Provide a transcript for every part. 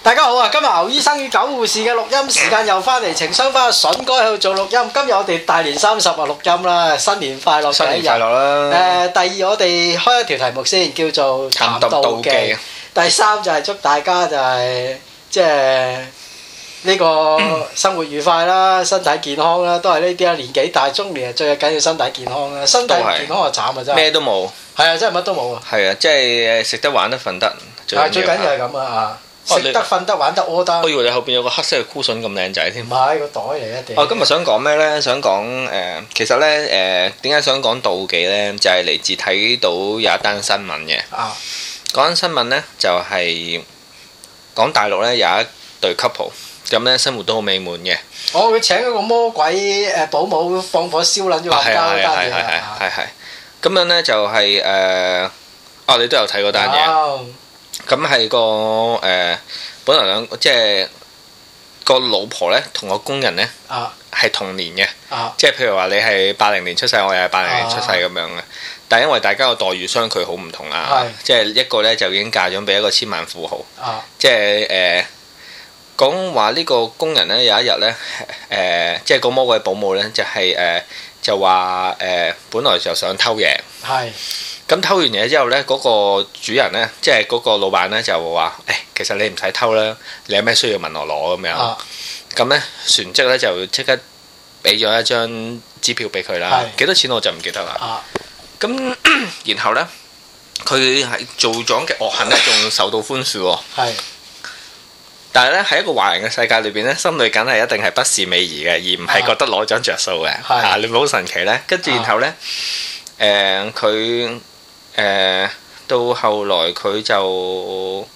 大家好啊！今日牛醫生與狗護士嘅錄音時間又翻嚟，情商翻阿筍哥喺度做錄音。今日我哋大年30啊錄音啦，新年快樂！ 新年快樂啦！ 第二我哋開一條題目先，叫做談妒忌。第三就係祝大家就係即係呢個生活愉快啦，身體健康啦，都係呢啲啊。年紀大中年最緊要身體健康啦，身體唔健康就慘啊真係。 咩都冇。 係啊，真係乜都冇啊。 係啊，即係食得玩得瞓得。 最緊要係咁啊！食得瞓得玩得屙得。 我以為你後邊有個黑色嘅箍筍咁靚仔添。 唔係個袋嚟一定。 我今日想講咩呢？想講其實呢，點解想講妒忌呢？就係嚟自睇到有一單新聞嘅。嗰單新聞呢，就係講大陸呢有一對 couple， 咁呢生活都好美滿嘅。 佢請一個魔鬼保姆放火燒撚咗個家嗰單嘢。 係。咁樣呢，就係你都有睇嗰單嘢。咁係個本來即係個老婆咧，同個工人咧係同年嘅，即係譬如話你係80年出世，我又係80年出世咁樣嘅。但係因為大家個待遇相距好唔同啊，即係一個咧就已經嫁咗俾一個千萬富豪，即係講話呢個工人咧有一日咧即係個魔鬼保姆咧就係就話本來就想偷嘢。咁偷完嘢之後呢，嗰個主人呢，即係嗰個老闆呢，就話：其實你唔使偷啦，你有咩需要問我攞咁樣。咁呢，船職呢，就即刻俾咗一張支票俾佢啦。幾多錢我就唔記得啦。咁然後呢，佢係做咗嘅惡行呢，仲受到寬恕喎。但係呢，喺一個華人嘅世界裏邊呢，心裏梗係一定係不是美儀嘅，而唔係覺得攞獎着數嘅。你咪好神奇呢。跟住然後呢，佢。到後來佢就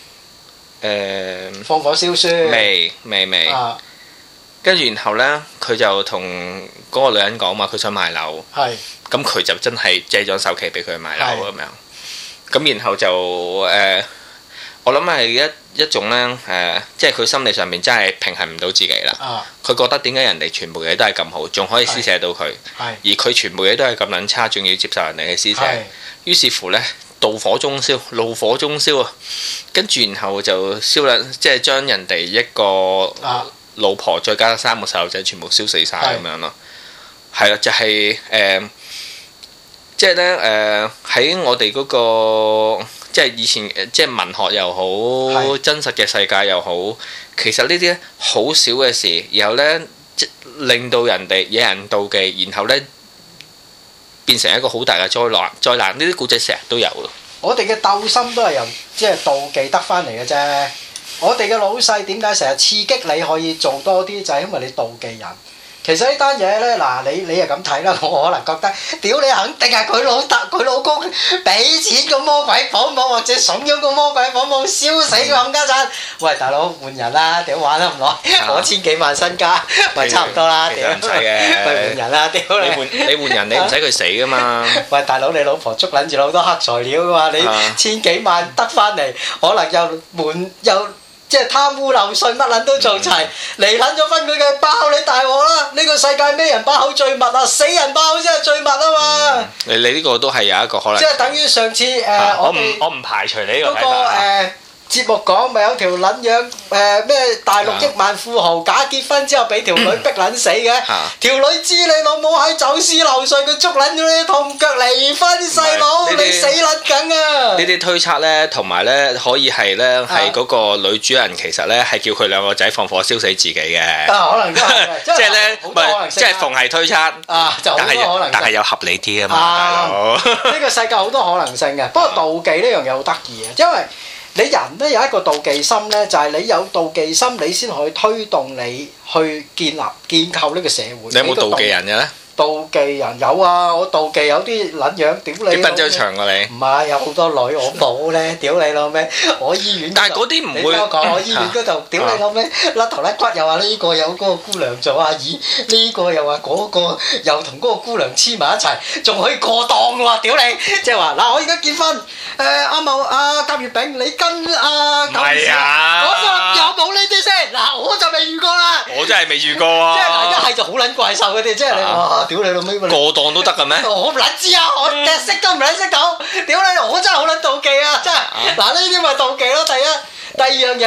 放火燒書未，跟住然後呢，佢就同嗰個女人講嘛，佢想買樓，咁佢就真係借咗首期俾佢買樓咁樣，咁然後就我諗係一種呢，即係佢心理上面真係平衡唔到自己啦。佢覺得點解人哋全部嘢都係咁好，仲可以施捨到佢，而佢全部嘢都係咁撚差，仲要接受人哋嘅施捨。於是乎呢，妒火中燒，怒火中燒啊！跟住然後就燒啦，即係將人哋一個老婆再加3個細路仔全部燒死晒咁樣咯。係啦，就係即係呢，喺我哋嗰個即係以前即係文學又好，真實嘅世界又好，其實呢啲呢好少嘅事，然後呢，令到人哋惹人妒忌，然後呢，變成一個好大嘅災難，呢啲古仔成日都有咯。 我哋嘅鬥心都係由即係妒忌得翻嚟嘅啫。我哋嘅老細點解成日刺激你可以做多啲，就係因為你妒忌人。其實呢單嘢咧，嗱你係咁睇啦，我可能覺得，屌你肯定係佢老公俾錢個魔鬼保姆，或者慫咗個魔鬼保姆燒死個冚家鏟。喂，大佬換人啦，屌玩得咁耐，我千幾萬身家，咪差唔多啦，屌唔使嘅，換人啦，屌你換人，你唔使佢死噶嘛。 喂，大佬你老婆捉撚住好多黑材料噶嘛，你千幾萬得翻嚟，可能又即係貪污漏稅乜撚都做齊，離撚咗分佢嘅包你大鑊啦！呢個世界咩人把口最密啊？死人把口先係最密啊嘛！ 你呢個都係有一個可能。 即係等於上次我唔排除你呢個睇法。 節目講咪有條撚樣咩大陸億萬富豪假結婚之後俾條女逼撚死嘅，條女知你老母喺走私漏稅，佢捉撚咗你痛腳離婚細佬，你死撚緊啊！ 呢啲推測呢，同埋呢可以係呢，係嗰個女主人其實呢係叫佢兩個仔放火燒死自己嘅。 可能都係， 即係呢，唔係即係逢係推測，但係有合理啲啊嘛，大佬。 呢個世界好多可能性嘅，不過妒忌呢樣嘢好得意嘅，因為你人咧有一個妒忌心咧，就係你有妒忌心，你先可以推動你去建構呢個社會。 你有冇妒忌人嘅咧？ 妒忌人有啊，我妒忌有啲撚樣，屌你！ 結婚真長過你。 唔係，有好多女我冇咧，屌你老味！我醫院。 但係嗰啲唔會。 你聽我講，我醫院嗰度，屌你老味！甩頭甩骨又話呢個有嗰個姑娘做阿姨，呢個又話嗰個又同嗰個姑娘黐埋一齊，仲可以過檔喎！屌你！即係話嗱，我而家結婚，阿甲月餅，你跟阿九師啊，我就有冇呢啲先？嗱，我就未遇過啦。 我真係未遇過啊！ 即係嗱，一係就好撚怪獸嗰啲，即係你哇！屌你老味！ 過檔都得嘅咩？ 我唔撚知啊！我識都唔撚識到，屌你！我真係好撚妒忌啊！真係嗱，呢啲咪妒忌咯。第一，第二樣嘢，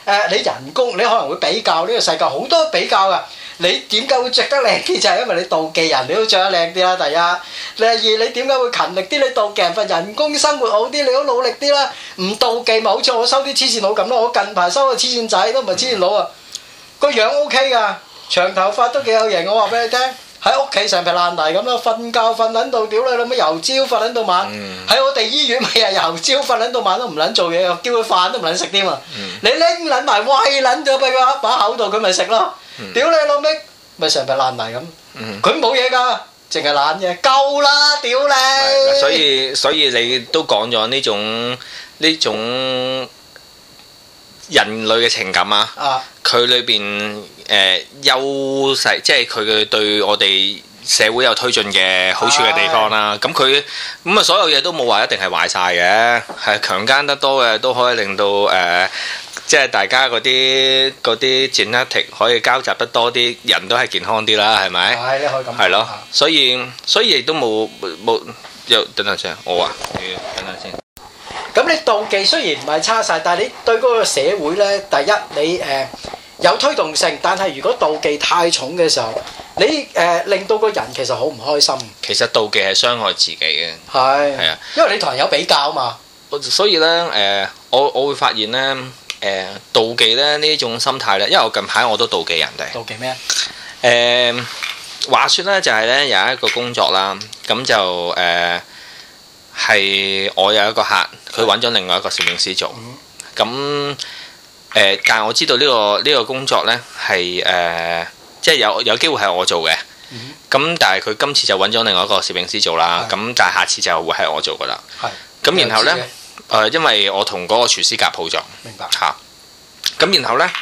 你人工你可能會比較呢個世界好多比較㗎。你點解會着得靚啲？就係因為你妒忌人，你都着得靚啲啦。第一，第二你點解會勤力啲？你妒忌人份人工生活好啲，你都努力啲啦。唔妒忌咪好似我收啲黐線佬咁咯。我近排收個黐線仔都唔係黐線佬啊，個樣 OK 㗎，長頭髮都幾有型。我話俾你聽，喺屋企成片爛泥咁咯，瞓覺瞓撚到屌你老味，由朝瞓撚到晚。喺我哋醫院咪係由朝瞓撚到晚都唔撚做嘢，叫佢飯都唔撚食添啊！你拎撚埋餵撚咗俾佢把口度，佢咪食咯。屌你老味，咪成片爛泥咁。佢冇嘢㗎，淨係懶嘅，夠啦！屌你。 所以你都講咗呢種人類嘅情感啊，佢裏邊優勢，即係佢嘅對我哋社會有推進嘅好處嘅地方啦。咁佢咁啊，所有嘢都冇話一定係壞晒嘅，係強姦得多嘅都可以令到即係大家嗰啲genetic可以交集得多啲，人都係健康啲啦，係咪？ 係你可以咁講。 係咯，所以亦都冇又等陣先，我話等陣先。 咁你妒忌雖然唔係差晒，但係你對嗰個社會呢，第一你有推動性，但係如果妒忌太重嘅時候，你令到個人其實好唔開心。 其實妒忌係傷害自己嘅。 係啊， 因為你同人有比較嘛。 所以呢，我會發現呢。妒忌咧呢種心態咧，因為我近排我都妒忌人哋。 妒忌咩？ 話說咧就係咧有一個工作啦，咁就係我有一個客，佢揾咗另外一個攝影師做。咁但係我知道呢個工作咧係即係有機會係我做嘅。咁但係佢今次就揾咗另外一個攝影師做啦。咁但係下次就會係我做噶啦。咁然後咧。因為我同嗰個廚師夾好咗， 明白嚇。咁然後呢，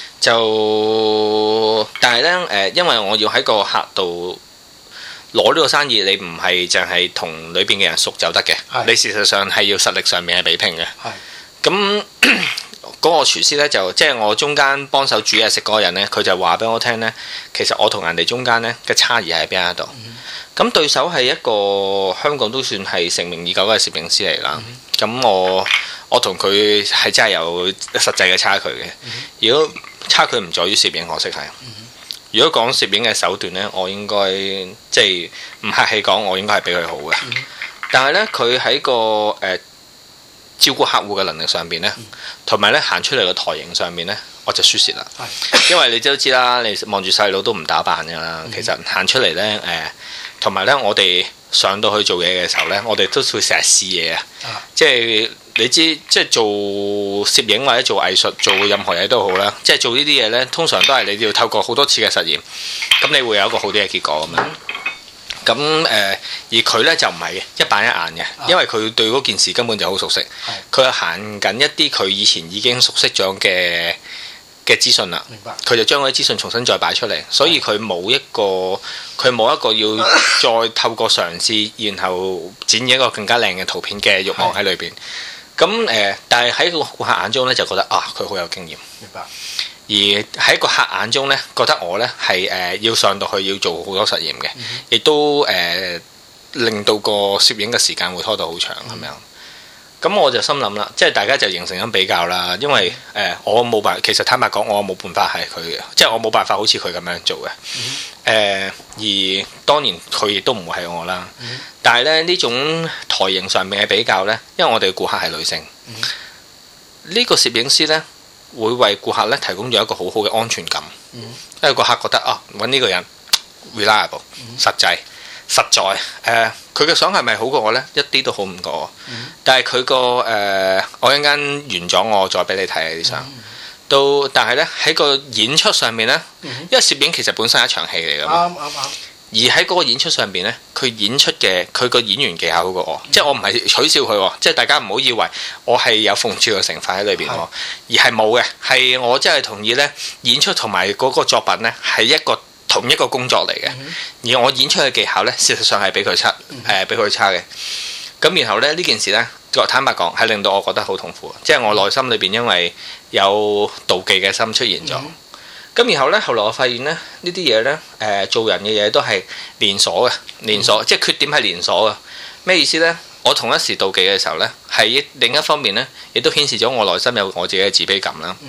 就，但係呢，因為我要喺個客度攞呢個生意，你唔係淨係同裏邊嘅人熟就得嘅，你事實上係要實力上面係比拼嘅。咁嗰個廚師呢，就即係我中間幫手煮嘢食嗰個人呢，佢就話俾我聽呢，其實我同人哋中間呢嘅差異喺邊一度。咁對手係一個香港都算係成名已久嘅攝影師嚟啦。咁我同佢係真係有實際嘅差距嘅。如果差距唔在於攝影，可惜係。如果講攝影嘅手段呢，我應該即係唔客氣講，我應該係比佢好嘅。但係呢，佢喺個照顧客戶嘅能力上邊呢，同埋呢行出嚟嘅台型上面呢，我就輸蝕啦。因為你都知啦，你望住細佬都唔打扮㗎啦。其實行出嚟呢，同埋呢，我哋上到去做嘢嘅時候呢，我哋都會成日試嘢啊。即係你知，即係做攝影或者做藝術，做任何嘢都好啦。即係做呢啲嘢呢，通常都係你要透過好多次嘅實驗，咁你會有一個好啲嘅結果咁樣。咁而佢呢就唔係一板一眼嘅，因為佢對嗰件事根本就好熟悉。佢係行緊一啲佢以前已經熟悉咗嘅資訊啦。明白。佢就將嗰啲資訊重新再擺出嚟，所以佢冇一個要再透過嘗試，然後剪一個更加靚嘅圖片嘅慾望喺裏邊。咁但係喺個顧客眼中呢，就覺得佢好有經驗。明白。而喺個客眼中呢，覺得我呢係要上到去要做好多實驗嘅，亦都令到個攝影嘅時間會拖到好長咁樣。咁我就心諗啦，即係大家就形成咗比較啦。因為我冇辦法，其實坦白講，我冇辦法係佢嘅，即係我冇辦法好似佢咁樣做嘅。而當然佢亦都唔會係我啦。但係咧呢種台型上面嘅比較呢，因為我哋嘅顧客係女性，呢個攝影師呢，會為顧客咧提供咗一個好好嘅安全感，因為個客覺得揾呢個人 reliable 實際實在，佢嘅相係咪好過我呢？一啲都好唔過我，但係佢個我一陣間完咗我再俾你睇啲相，但係呢，喺個演出上面呢，因為攝影其實本身係一場戲嚟㗎嘛。啱。而喺嗰個演出上邊呢，佢演出嘅佢個演員技巧好過我，即係我唔係取笑佢喎，即係大家唔好以為我係有諷刺嘅成分喺裏邊喎，而係冇嘅，係我真係同意呢，演出同埋嗰個作品呢係同一個工作嚟嘅，而我演出嘅技巧呢，事實上係比佢差嘅。咁然後呢件事呢，坦白講係令到我覺得好痛苦，即係我內心裏邊因為有妒忌嘅心出現咗。咁然後呢，後來我發現呢啲嘢呢，做人嘅嘢都係連鎖嘅，即係缺點係連鎖嘅。咩意思呢？我同一時妒忌嘅時候呢，係另一方面呢，亦都顯示咗我內心有我自己嘅自卑感啦。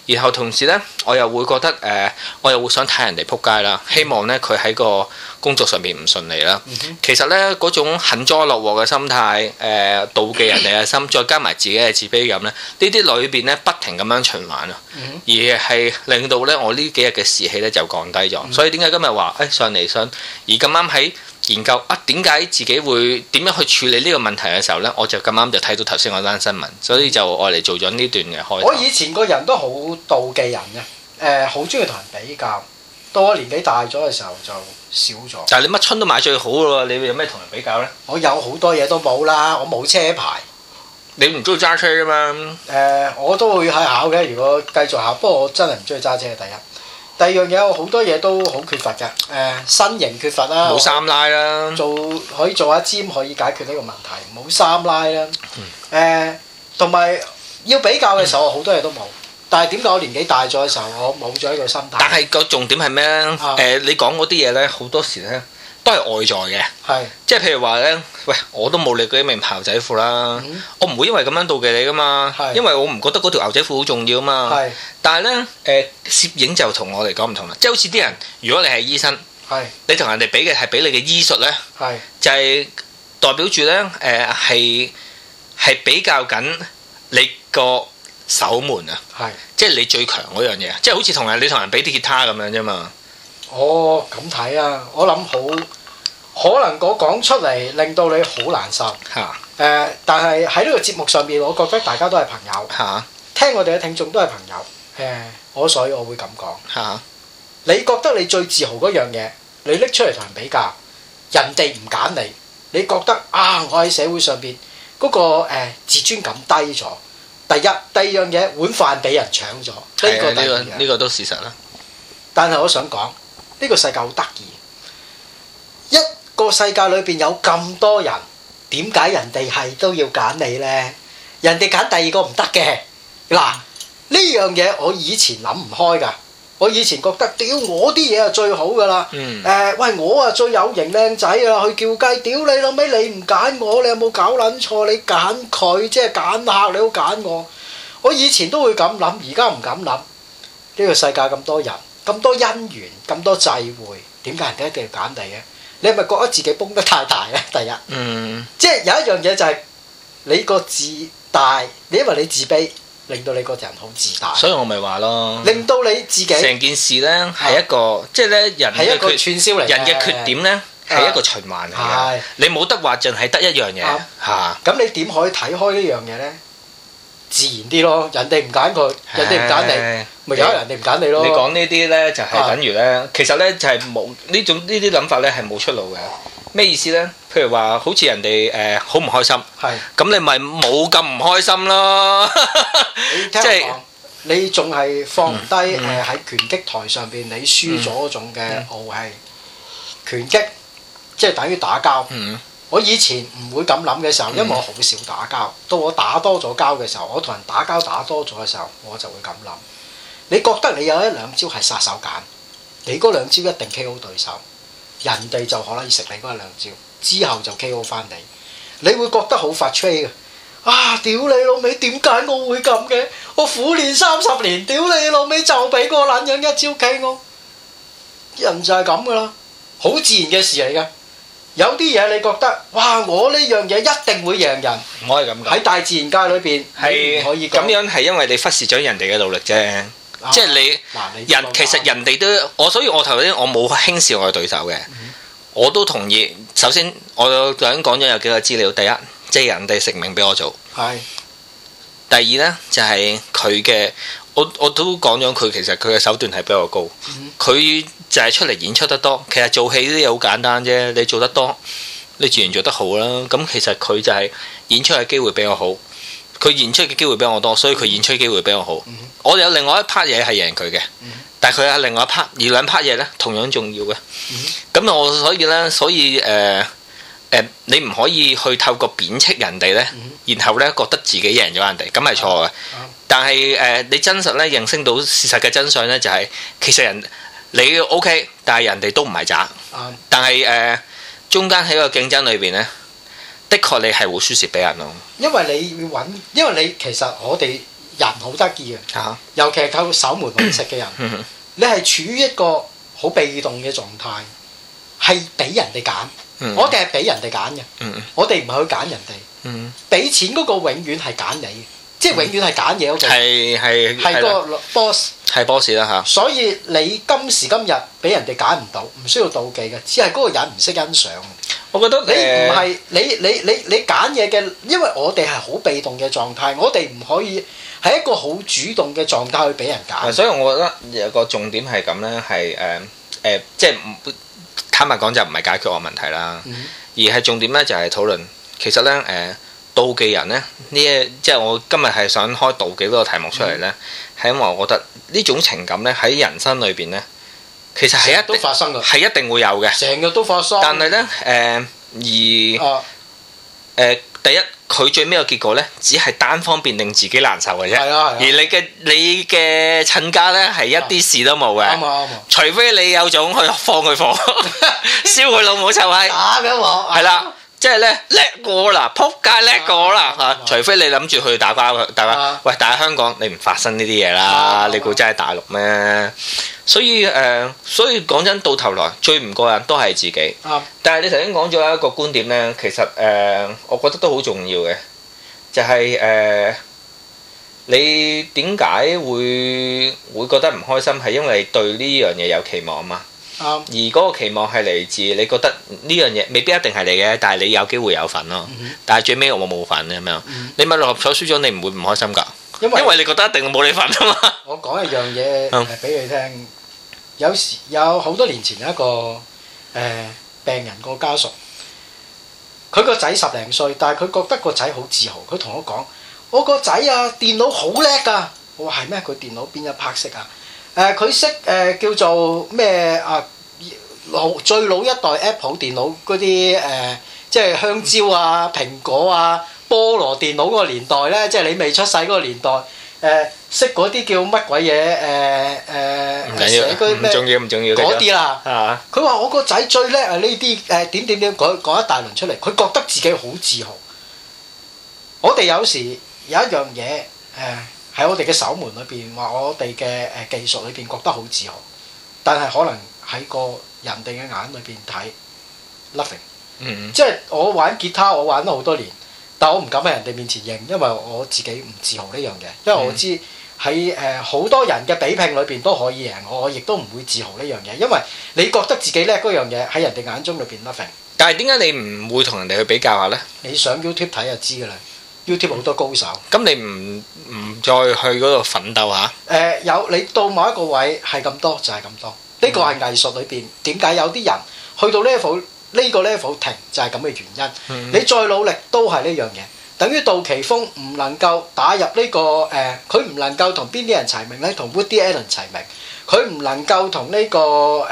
然後同時呢，我又會覺得我又會想睇人哋撲街啦，希望呢，佢喺個工作上面唔順利啦。其實呢，嗰種幸災樂禍嘅心態，妒忌人哋嘅心，再加埋自己嘅自卑感呢，呢啲裏邊呢，不停咁樣循環啊，而係令到呢，我呢幾日嘅士氣呢就降低咗。所以點解今日話上嚟想，而咁啱喺研究點解自己會點樣去處理呢個問題嘅時候呢，我就咁啱就睇到頭先嗰單新聞，所以就愛嚟做咗呢段嘅開頭。 我以前個人都好妒忌人嘅，好中意同人比較。到我年紀大咗嘅時候就少咗。 但係你乜春都買最好嘅喎，你有咩同人比較呢？ 我有好多嘢都冇啦，我冇車牌。 你唔中意揸車啫嘛？ 我都會去考嘅，如果繼續考。不過我真係唔中意揸車。第一。第二樣嘢，我好多嘢都好缺乏嘅，身形缺乏啦， 冇三拉啦， 可以做下 gym 可以解決呢個問題，冇三拉啦，同埋要比較嘅時候，我好多嘢都冇。但係點解我年紀大咗嘅時候，我冇咗呢個心態？但係個重點係咩咧？你講嗰啲嘢咧，好多時咧都係外在嘅， 係即係譬如話咧，喂，我都冇你嗰啲名牌牛仔褲啦，我唔會因為咁樣妒忌你噶嘛，因為我唔覺得嗰條牛仔褲好重要啊嘛。但係咧，攝影就同我嚟講唔同啦，即係好似啲人，如果你係醫生，你同人哋比嘅係比你嘅醫術咧，就係代表住咧，係比較緊你個守門啊，即係你最強嗰樣嘢，即係好似你同人比啲吉他咁樣啫嘛。 哦，咁睇啊！我諗可能我講出嚟令到你好難受。但係喺呢個節目上面，我覺得大家都係朋友。聽我哋嘅聽眾都係朋友。所以我會咁講。你覺得你最自豪嗰樣嘢，你拎出嚟同人比較，人哋唔揀你，你覺得我喺社會上邊嗰個自尊感低咗。第一、第二樣嘢，碗飯俾人搶咗。呢個都事實啦。 但係我想講。呢個世界好得意，一個世界裏邊有咁多人，點解人哋係都要揀你呢？人哋揀第二個唔得嘅。嗱，呢樣嘢我以前諗唔開㗎。我以前覺得屌我啲嘢係最好㗎啦。喂，我啊最有型靚仔啊，去叫雞。屌你老味，你唔揀我，你有冇搞撚錯？你揀佢，即係揀客，你好揀我。我以前都會咁諗，而家唔敢諗。呢個世界咁多人。咁多姻緣，咁多際會，點解人哋一定要揀你嘅？你係咪覺得自己崩得太大咧？第一，即係有一樣嘢就係你個自大，你因為你自卑，令到你個人好自大。所以我咪話咯，令到你自己成件事咧係一個，即係咧人係一個串燒嚟嘅。人嘅缺點咧係一個循環嚟嘅，你冇得話淨係得一樣嘢嚇。咁你點可以睇開呢樣嘢咧？自然啲咯，人哋唔揀佢，人哋唔揀你，咪由人哋唔揀你咯。你講呢啲咧就係等於咧，其實咧就係冇呢啲諗法咧係冇出路嘅。咩意思咧？譬如話好似人哋好唔開心，咁你咪冇咁唔開心咯。你聽我講，你仲係放唔低喺拳擊台上邊你輸咗嗰種嘅傲氣。拳擊即係等於打交。我以前唔會咁諗嘅時候，因為我好少打交。到我打多咗交嘅時候，我同人打交打多咗嘅時候，我就會咁諗。你覺得你有一兩招係殺手鐧，你嗰兩招一定 KO 對手，人哋就可能食你嗰兩招，之後就 KO 翻你。你會覺得好frustrated嘅。屌你老味，點解我會咁嘅？我苦練30年，屌你老味就俾個撚樣一招 KO。人就係咁噶啦，好自然嘅事嚟嘅。有啲嘢你覺得，哇！我呢樣嘢一定會贏人，唔可以咁講。喺大自然界裏邊，係唔可以咁樣，係因為你忽視咗人哋嘅努力啫。即係你人其實人哋都所以我頭先我冇輕視我嘅對手嘅，我都同意。首先我頭先講咗有幾個資料，第一即係人哋成名俾我做，係。第二呢，就係佢嘅，我都講咗佢其實佢嘅手段係比我高，佢。就係出嚟演出得多，其實做戲啲嘢好簡單啫。你做得多，你自然做得好啦。咁其實佢就係演出嘅機會比我好，佢演出嘅機會比我多，所以佢演出機會比我好。我哋有另外一 part 嘢係贏佢嘅，但係佢有另外一 part，而兩 part 嘢咧同樣重要嘅。咁我所以你唔可以去透過貶斥人哋咧，然後咧覺得自己贏咗人哋，咁係錯嘅。但係你真實咧認識到事實嘅真相咧，就係其實你 OK， 但係人哋都唔係渣。但係中間喺個競爭裏邊咧，的確你係會輸蝕俾人咯。因為你其實我哋人好得意嘅， 啊尤其係靠守門揾食嘅人，你係處於一個好被動嘅狀態，係俾人哋揀。我哋係俾人哋揀嘅，我哋唔係去揀人哋。俾錢嗰個永遠係揀你，即係永遠係揀嘢嗰個。係個 boss。 係 boss 啦嚇。 所以你今時今日俾人哋揀唔到，唔需要妒忌嘅，只係嗰個人唔識欣賞。 我覺得你唔係你揀嘢嘅，因為我哋係好被動嘅狀態，我哋唔可以係一個好主動嘅狀態去俾人揀。 所以我覺得有個重點係咁咧，係即係坦白講就唔係解決我問題啦，而係重點咧就係討論其實咧妒忌人咧即係我今日係想開妒忌嗰個題目出嚟咧，係因為我覺得呢種情感咧喺人生裏邊咧，其實係都發生㗎， 係一定會有嘅， 成日都發生。但係咧第一佢最尾個結果咧，只係單方面令自己難受嘅啫。而你嘅親家咧係一啲事都冇嘅。啱。除非你有種去放佢火，燒佢老母臭閪。打嘅喎。係啦。即係咧叻過啦，撲街叻過啦嚇！除非你諗住去打交，喂，但係香港你唔發生呢啲嘢啦，你估真係大陸咩？所以講真，到頭來最唔過癮都係自己。但係你頭先講咗一個觀點咧，其實我覺得都好重要嘅，就係你點解會覺得唔開心？係因為對呢樣嘢有期望嘛。而嗰個期望係嚟自你覺得呢樣嘢未必一定係你嘅，但係你有機會有份咯。但係最尾我冇份咁樣。你咪六合彩輸咗，你唔會唔開心㗎？因為你覺得一定冇你份啊嘛。 我講一樣嘢俾你聽，有好多年前有一個病人個家屬，佢個仔10零歲，但係佢覺得個仔好自豪。佢同我講：我個仔啊，電腦好叻㗎。我話係咩？佢電腦邊一 part 識啊？佢識叫做咩啊？最老一代 Apple 電腦嗰啲即係香蕉啊、蘋果啊、菠蘿電腦嗰個年代咧，即係你未出世嗰個年代，識嗰啲叫乜鬼嘢寫嗰啲咩？唔重要嗰啲啦。佢話我個仔最叻係呢啲點講一大輪出嚟，佢覺得自己好自豪。我哋有時有一樣嘢喺我哋嘅守門裏邊，話我哋嘅技術裏邊覺得好自豪，但係可能喺個人哋嘅眼裏邊睇 nothing。即係我玩吉他，我玩咗好多年，但我唔敢喺人哋面前認，因為我自己唔自豪呢樣嘢。因為我知喺好多人嘅比拼裏邊都可以贏我亦都唔會自豪呢樣嘢，因為你覺得自己叻嗰樣嘢喺人哋眼中裏邊 nothing。 但係點解你唔會同人哋去比較下呢？ 你上 YouTube 睇就知㗎啦。YouTube 好多高手， 咁你唔再去嗰度奮鬥下？ 有你到某一個位係咁多就係咁多，呢個係藝術裏邊點解有啲人去到呢個 level 停就係咁嘅原因。你再努力都係呢樣嘢，等於杜琪峰唔能夠打入呢個佢唔能夠同邊啲人齊名咧？同 Woody Allen 齊名，佢唔能夠同呢個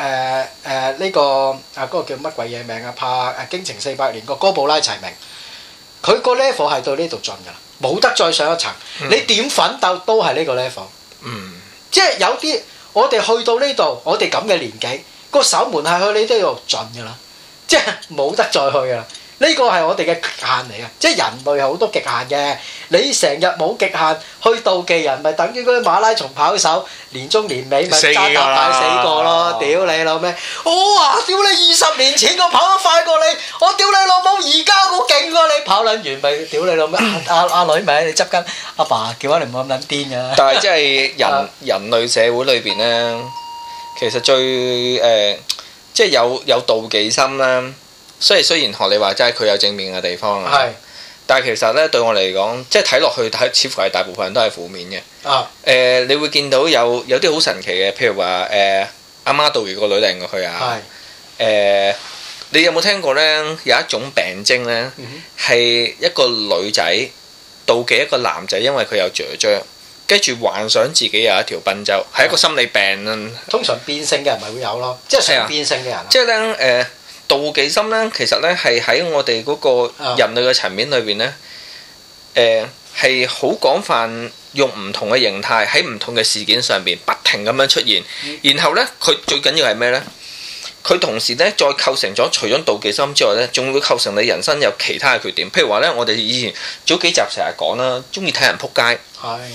嗰個叫乜鬼嘢名啊？拍《驚情400年》個哥布拉齊名。佢個 level 係到呢度盡㗎啦，冇得再上一層。你點奮鬥都係呢個 level。即係有啲我哋去到呢度，我哋咁嘅年紀，個守門係去呢度盡㗎啦，即係冇得再去㗎啦。呢個係我哋嘅極限嚟嘅，即係人類係好多極限嘅。你成日冇極限去妒忌人，咪等於嗰啲馬拉松跑手年中年尾咪揸搭大4個咯！屌你老咩！哇！屌你20年前我跑得快過你，我屌你老母而家我勁過你，跑撚完咪屌你老咩？阿女咪你執緊，阿爸叫翻你唔好咁撚癲㗎。 但係即係人類社會裏邊咧，其實最即係有妒忌心啦。雖然學你話齋佢有正面嘅地方啊，但係其實咧對我嚟講，即係睇落去似乎係大部分人都係負面嘅。你會見到有啲好神奇嘅，譬如話阿媽妒忌個女靚過佢啊。你有冇聽過咧？有一種病徵咧，係一個女仔妒忌一個男仔，因為佢有雀雀，跟住幻想自己有一條賓州，係一個心理病。 通常變性嘅人咪會有咯，即係想變性嘅人。 即係咧妒忌心咧，其實咧係喺我哋嗰個人類嘅層面裏邊咧，係好廣泛，用唔同嘅形態喺唔同嘅事件上邊不停咁樣出現。然後咧，佢最緊要係咩咧？佢同時咧再構成咗，除咗妒忌心之外咧，仲會構成你人生有其他嘅缺點。譬如話咧，我哋以前早幾集成日講啦，中意睇人撲街。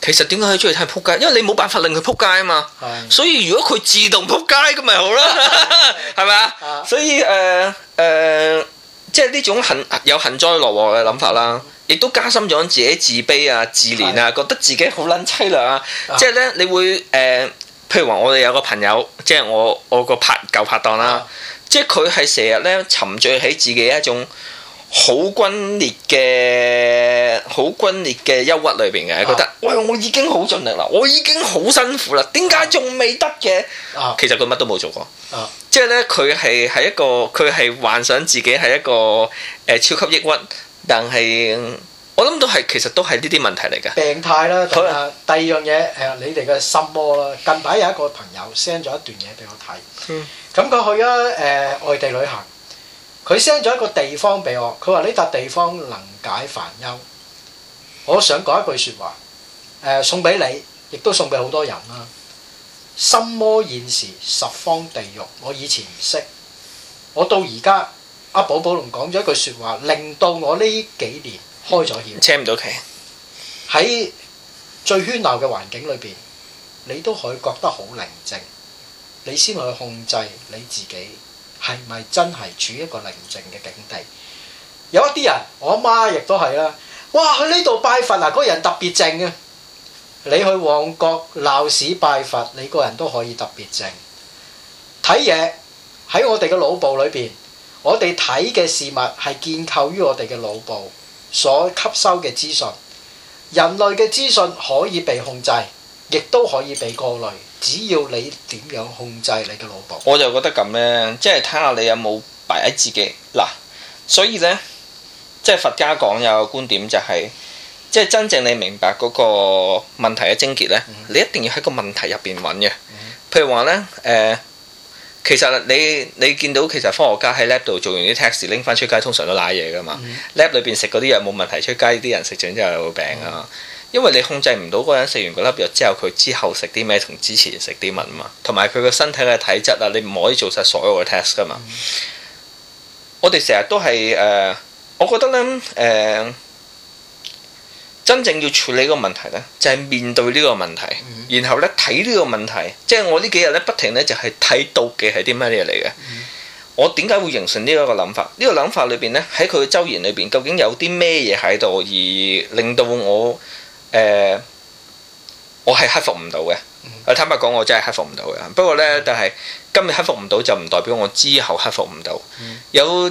其實點解佢中意睇人撲街？因為你冇辦法令佢撲街啊嘛。所以如果佢自動撲街咁咪好啦，係咪啊？所以即係呢種有幸災樂禍嘅諗法啦，亦都加深咗自己自卑啊、自憐啊，覺得自己好撚凄涼啊。即係咧，你會譬如話我哋有個朋友，即係我個舊拍檔啦，即係佢係成日咧沉醉喺自己一種好轟烈嘅憂鬱裏邊嘅，覺得喂我已經好盡力啦，我已經好辛苦啦，點解仲未得嘅？其實佢乜都冇做過，即係咧佢係幻想自己係一個超級抑鬱，但係我諗其實都係呢啲問題嚟嘅病態啦。第二樣嘢你哋嘅心魔啦。近排有一個朋友 send 咗一段嘢俾我睇，咁佢去咗外地旅行。佢 send 咗一個地方俾我，佢話呢笪地方能解煩憂。我想講一句説話，送俾你，亦都送俾好多人啦。心魔現時十方地獄，我以前唔識，我到而家阿寶寶龍講咗一句説話，令到我呢幾年開咗竅。 扯唔到旗。 喺最喧鬧嘅環境裏邊，你都可以覺得好寧靜，你先去控制你自己。係咪真係處於一個寧靜嘅境地？有一啲人，我阿媽亦都係啦。哇！去呢度拜佛啊，嗰個人特別靜啊。你去旺角鬧市拜佛，你個人都可以特別靜。睇嘢喺我哋嘅腦部裏邊，我哋睇嘅事物係建構於我哋嘅腦部所吸收嘅資訊。人類嘅資訊可以被控制，亦都可以被過濾。只要你點樣控制你嘅腦部， 我就覺得咁咧，即係睇下你有冇擺喺自己嗱。所以咧，即係佛家講有個觀點就係，即係真正你明白嗰個問題嘅症結咧，你一定要喺個問題入邊揾嘅。譬如話咧，其實你見到其實科學家喺 lab 度做完啲 test 拎翻出街，通常都賴嘢噶嘛。lab 裏邊食嗰啲藥冇問題，出街啲人食咗之後有病啊。因為你控制唔到嗰個人食完嗰粒藥之後，佢之後食啲咩同之前食啲乜嘛，同埋佢個身體嘅體質啊，你唔可以做晒所有嘅 test 噶嘛。我哋成日都係我覺得咧真正要處理個問題咧，就係面對呢個問題，然後咧睇呢個問題。即係我呢幾日咧不停咧就係睇妒忌係啲乜嘢嚟嘅。我點解會形成呢一個諗法？呢個諗法裏邊咧喺佢嘅周言裏邊，究竟有啲咩嘢喺度而令到我係克服唔到嘅。坦白講，我真係克服唔到嘅。不過呢，但係今日克服唔到就唔代表我之後克服唔到。有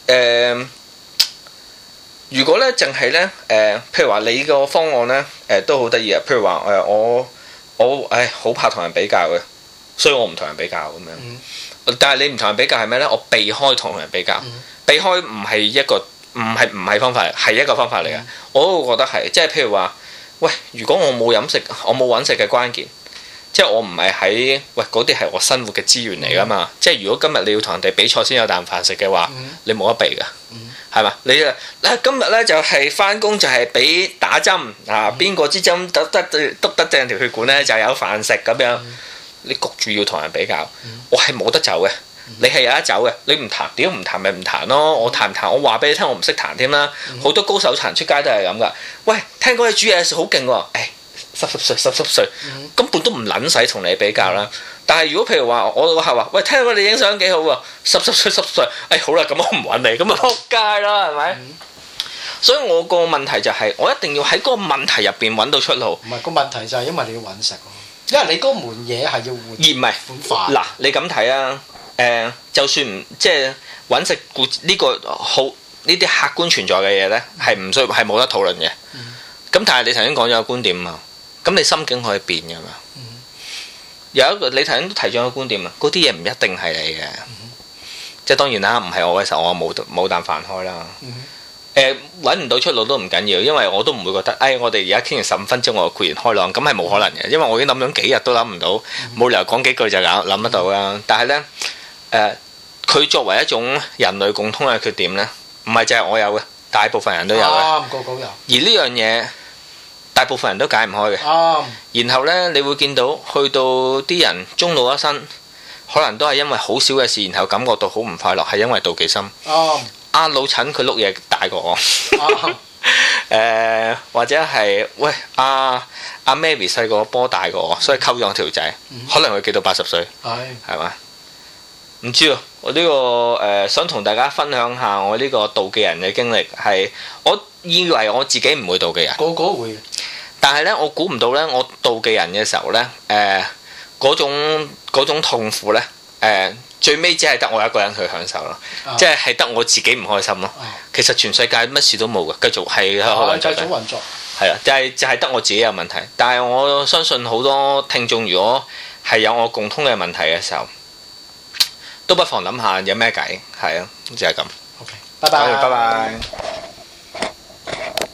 如果呢，淨係呢，譬如話你個方案呢，都好得意啊。譬如話我好怕同人比較嘅，所以我唔同人比較咁樣。但係你唔同人比較係咩呢？我避開同人比較，避開唔係方法嚟，係一個方法嚟嘅。我都覺得係，即係譬如話。喂，如果我冇飲食，我冇揾食嘅關鍵，即係我唔係喺嗰啲係我生活嘅資源嚟噶嘛。即係如果今日你要同人哋比賽先有啖飯食嘅話，你冇得避噶，係嘛？你今日咧就係翻工就係俾打針啊，邊個支針篤得正條血管咧就有飯食咁樣。你焗住要同人比較，我係冇得走嘅。你係有得走嘅，你唔彈屌唔彈咪唔彈咯。我彈唔彈，我話俾你聽，我唔識彈添啦。好多高手彈出街都係咁噶。喂，聽講你煮嘢食好勁喎，濕碎，根本都唔撚使同你比較啦。但係如果譬如話，我個客話，喂，聽講你影相幾好喎，濕碎，好啦，咁我唔揾你，咁啊撲街啦，係咪？所以我個問題就係，我一定要喺嗰個問題入邊揾到出路。 唔係個問題就係因為你要揾食咯，因為你嗰門嘢係要換， 而唔係碗飯。 嗱，你咁睇啊？就算唔即係揾食呢個好呢啲客觀存在嘅嘢咧，係唔需要係冇得討論嘅。咁但係你頭先講咗個觀點啊，咁你心境可以變㗎嘛？有一個你頭先都提咗個觀點啊，嗰啲嘢唔一定係你嘅。即係當然啦，唔係我嘅時候，我冇啖飯開啦。揾唔到出路都唔緊要，因為我都唔會覺得，我哋而家傾完15分鐘，我豁然開朗，咁係冇可能嘅，因為我已經諗咗幾日都諗唔到，冇理由講幾句就諗得到啦。但係呢。佢作為一種人類共通嘅缺點呢，唔係淨係我有嘅，大部分人都有嘅。 個個有。 而呢樣嘢，大部分人都解唔開嘅。然後呢，你會見到去到啲人終老一生，可能都係因為好少嘅事，然後感覺到好唔快樂，係因為妒忌心。阿老陳佢碌嘢大過我。 或者係喂阿 Mary 細個波大過我，所以溝咗條仔，可能佢記到80歲，係嘛？唔知啊，我呢個想同大家分享下我呢個妒忌人嘅經歷，係我以為我自己唔會妒忌人， 個個會， 但係咧我估唔到咧，我妒忌人嘅時候咧，嗰種痛苦咧，最尾只係得我一個人去享受咯，即係得我自己唔開心咯。其實全世界乜事都冇嘅，繼續係繼續運作。 係啊，就係得我自己有問題。但係我相信好多聽眾，如果係有我共通嘅問題嘅時候，都不妨諗下有咩計。係啊，就係咁。 OK，拜拜。 拜拜。